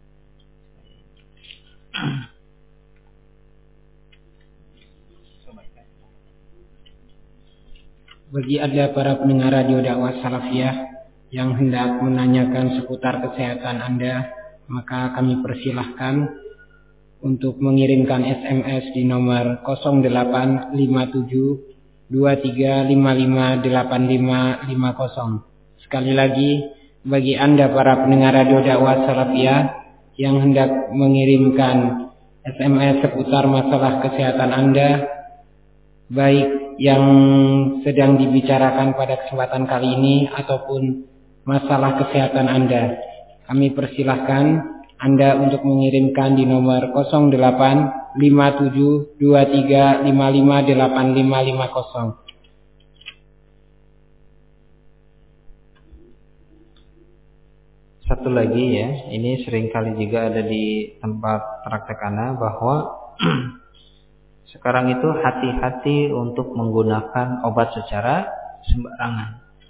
Bagi Anda para pendengar radio dakwah salafiyah yang hendak menanyakan seputar kesehatan Anda, maka kami persilahkan untuk mengirimkan S M S di nomor nol delapan lima tujuh dua tiga lima lima delapan lima lima nol. Sekali lagi, bagi Anda para pendengar radio dakwah salafiyah yang hendak mengirimkan S M S seputar masalah kesehatan Anda, baik yang sedang dibicarakan pada kesempatan kali ini ataupun masalah kesehatan Anda, kami persilahkan Anda untuk mengirimkan di nomor nol delapan lima tujuh dua tiga lima lima delapan lima lima nol. Satu lagi ya, ini seringkali juga ada di tempat praktek ana bahwa sekarang itu hati-hati untuk menggunakan obat secara sembarangan.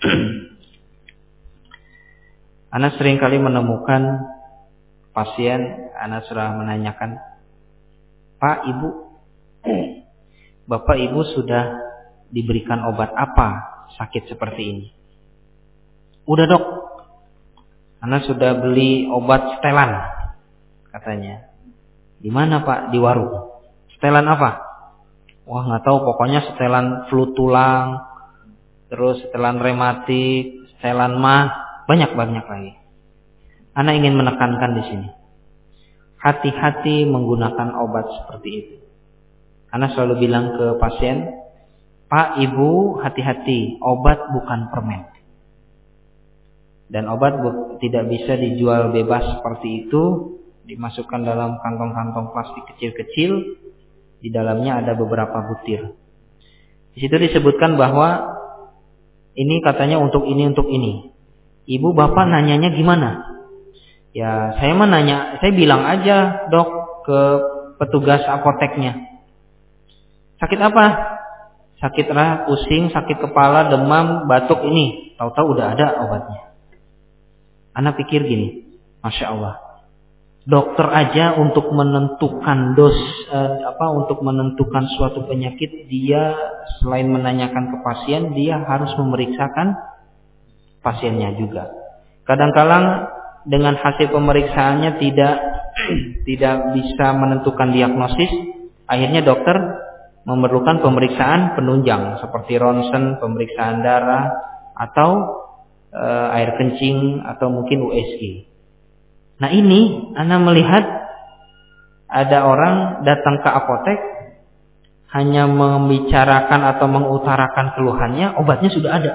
Ana seringkali menemukan pasien, ana sudah menanyakan, Pak, Ibu, Bapak Ibu sudah diberikan obat apa sakit seperti ini? Udah dok, ana sudah beli obat setelan, katanya. Di mana Pak? Di warung. Setelan apa? Wah nggak tahu, pokoknya setelan flu tulang, terus setelan rematik, setelan mah. Banyak-banyak lagi. Ana ingin menekankan di sini. Hati-hati menggunakan obat seperti itu. Ana selalu bilang ke pasien, Pak, Ibu, hati-hati, obat bukan permen. Dan obat bu- tidak bisa dijual bebas seperti itu, dimasukkan dalam kantong-kantong plastik kecil-kecil, di dalamnya ada beberapa butir. Di situ disebutkan bahwa ini katanya untuk ini, untuk ini. Ibu bapak nanyanya gimana? Ya saya mah nanya, saya bilang aja dok ke petugas apoteknya. Sakit apa? Sakit rah, pusing, sakit kepala, demam, batuk ini. Tahu-tahu udah ada obatnya. Ana pikir gini, masya Allah. Dokter aja untuk menentukan dos, eh, apa untuk menentukan suatu penyakit, dia selain menanyakan ke pasien, dia harus memeriksakan pasiennya juga. Kadang-kadang dengan hasil pemeriksaannya tidak tidak bisa menentukan diagnosis, akhirnya dokter memerlukan pemeriksaan penunjang seperti ronsen, pemeriksaan darah atau e, air kencing atau mungkin U S G. Nah ini Ana melihat ada orang datang ke apotek hanya membicarakan atau mengutarakan keluhannya, obatnya sudah ada.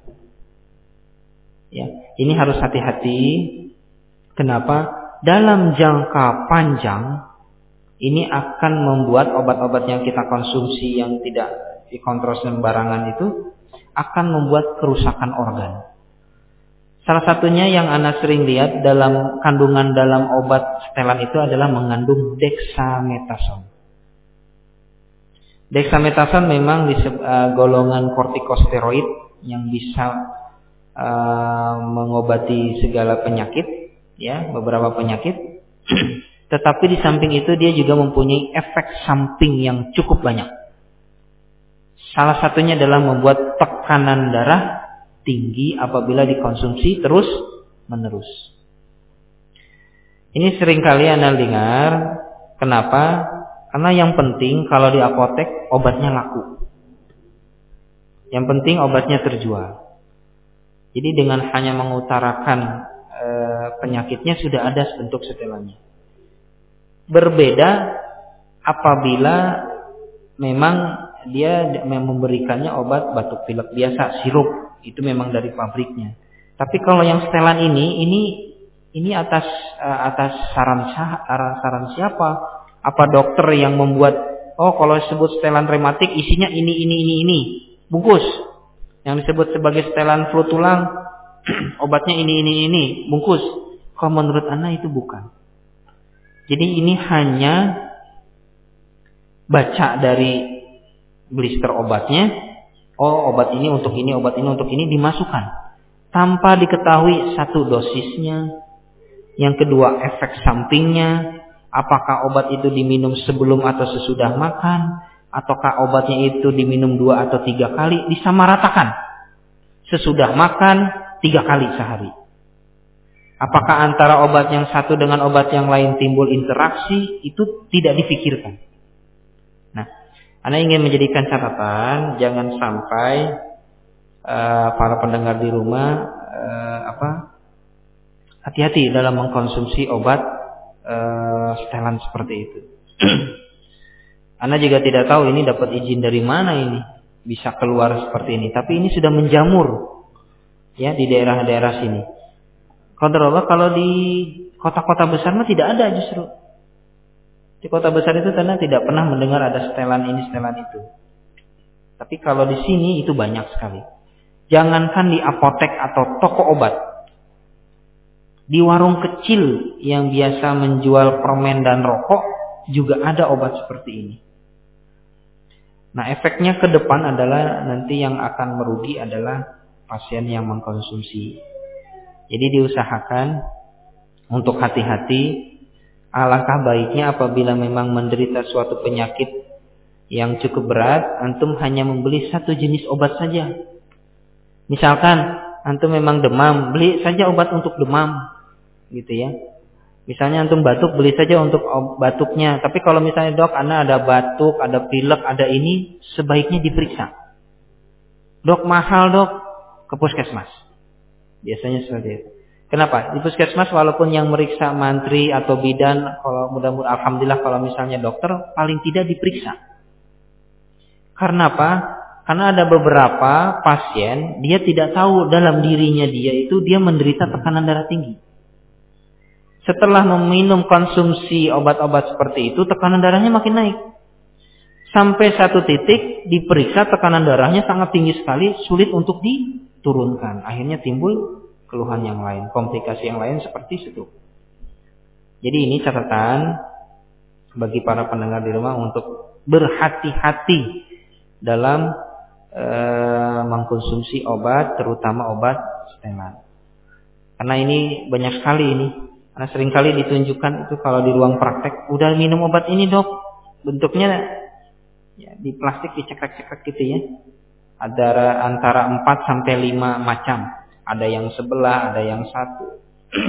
Ya, ini harus hati-hati. Kenapa? Dalam jangka panjang ini akan membuat obat-obat yang kita konsumsi yang tidak dikontrol sembarangan itu akan membuat kerusakan organ. Salah satunya yang Ana sering lihat dalam kandungan dalam obat setelan itu adalah mengandung dexamethasone. Dexamethasone memang di uh, golongan kortikosteroid yang bisa uh, mengobati segala penyakit, ya, beberapa penyakit. Tetapi di samping itu dia juga mempunyai efek samping yang cukup banyak. Salah satunya adalah membuat tekanan darah tinggi apabila dikonsumsi terus menerus. Ini seringkali Anda dengar. Kenapa? Karena yang penting kalau di apotek obatnya laku. Yang penting obatnya terjual. Jadi dengan hanya mengutarakan e, penyakitnya sudah ada bentuk setelannya. Berbeda apabila memang dia memberikannya obat batuk pilek biasa, sirup, itu memang dari pabriknya. Tapi kalau yang setelan ini, ini ini atas atas saran saran siapa? Apa dokter yang membuat? Oh, kalau disebut setelan rematik isinya ini ini ini ini, bungkus. Yang disebut sebagai setelan flu tulang, obatnya ini ini ini, bungkus. Kalau menurut Ana itu bukan. Jadi ini hanya baca dari blister obatnya, oh obat ini untuk ini, obat ini untuk ini, dimasukkan tanpa diketahui satu dosisnya, yang kedua efek sampingnya, apakah obat itu diminum sebelum atau sesudah makan, ataukah obatnya itu diminum dua atau tiga kali, disamaratakan, sesudah makan tiga kali sehari. Apakah antara obat yang satu dengan obat yang lain timbul interaksi, itu tidak dipikirkan. Nah, Ana ingin menjadikan catatan, jangan sampai uh, para pendengar di rumah uh, apa hati-hati dalam mengkonsumsi obat uh, setelan seperti itu. Ana juga tidak tahu ini dapat izin dari mana ini bisa keluar seperti ini, tapi ini sudah menjamur ya di daerah-daerah sini. Qadar Allah, kalau di kota-kota besar mah tidak ada justru. Di kota besar itu karena tidak pernah mendengar ada setelan ini, setelan itu. Tapi kalau di sini itu banyak sekali. Jangankan di apotek atau toko obat. Di warung kecil yang biasa menjual permen dan rokok juga ada obat seperti ini. Nah, efeknya ke depan adalah nanti yang akan merugi adalah pasien yang mengkonsumsi. Jadi diusahakan untuk hati-hati. Alangkah baiknya apabila memang menderita suatu penyakit yang cukup berat, antum hanya membeli satu jenis obat saja. Misalkan antum memang demam, beli saja obat untuk demam, gitu ya. Misalnya antum batuk, beli saja untuk batuknya. Tapi kalau misalnya dok, ana ada batuk, ada pilek, ada ini, sebaiknya diperiksa. Dok mahal dok, ke puskesmas. Biasanya seperti itu. Kenapa? Di puskesmas walaupun yang meriksa mantri atau bidan, kalau mudah-mudahan alhamdulillah kalau misalnya dokter paling tidak diperiksa. Karena apa? Karena ada beberapa pasien dia tidak tahu dalam dirinya dia itu dia menderita tekanan darah tinggi. Setelah meminum konsumsi obat-obat seperti itu, tekanan darahnya makin naik. Sampai satu titik diperiksa tekanan darahnya sangat tinggi sekali, sulit untuk diturunkan. Akhirnya timbul keluhan yang lain, komplikasi yang lain seperti itu. Jadi ini catatan bagi para pendengar di rumah untuk berhati-hati dalam e, mengkonsumsi obat, terutama obat setelan. Karena ini banyak sekali ini. Karena seringkali ditunjukkan itu kalau di ruang praktek, udah minum obat ini dok, bentuknya ya, di plastik dicekrek-cekrek gitu ya. Ada antara empat sampai lima macam. Ada yang sebelah, ada yang satu.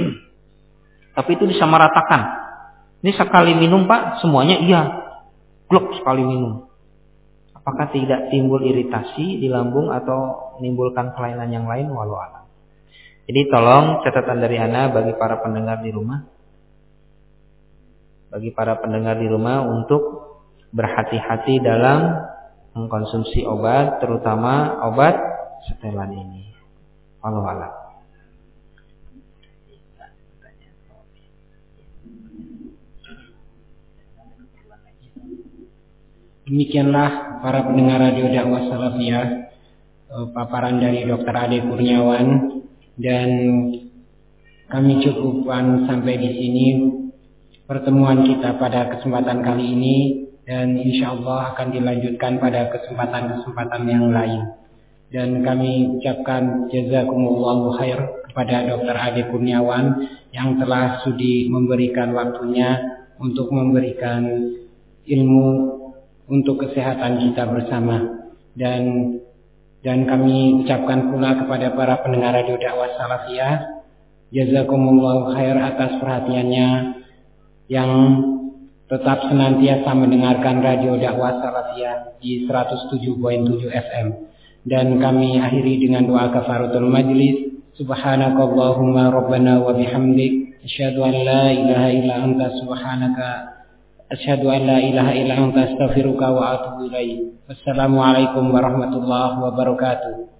Tapi itu disamaratakan. Ini sekali minum pak, semuanya iya. Gluk sekali minum. Apakah tidak timbul iritasi di lambung atau menimbulkan kelainan yang lain? Walau alam. Jadi tolong catatan dari Ana bagi para pendengar di rumah. bagi para pendengar di rumah untuk berhati-hati dalam mengkonsumsi obat, terutama obat setelan ini. Wallahu a'lam. Demikianlah para pendengar Radio Dakwah Salafiyah, paparan dari Dokter Ade Kurniawan, dan kami cukupkan sampai di sini pertemuan kita pada kesempatan kali ini, dan insya Allah akan dilanjutkan pada kesempatan-kesempatan yang lain. Dan kami ucapkan jazakumullahu khair kepada Dokter Ade Kurniawan yang telah sudi memberikan waktunya untuk memberikan ilmu untuk kesehatan kita bersama. Dan dan kami ucapkan pula kepada para pendengar Radio Dakwah Salafiyah, jazakumullahu khair atas perhatiannya yang tetap senantiasa mendengarkan Radio Dakwah Salafiyah di seratus tujuh koma tujuh F M. Dan kami akhiri dengan doa kafaratul majlis. Subhanakallahumma rabbana wa bihamdik, asyhadu an la ilaha illa anta subhanaka, asyhadu an la ilaha illa anta astaghfiruka wa atubu ilaik. Wassalamualaikum warahmatullahi wabarakatuh.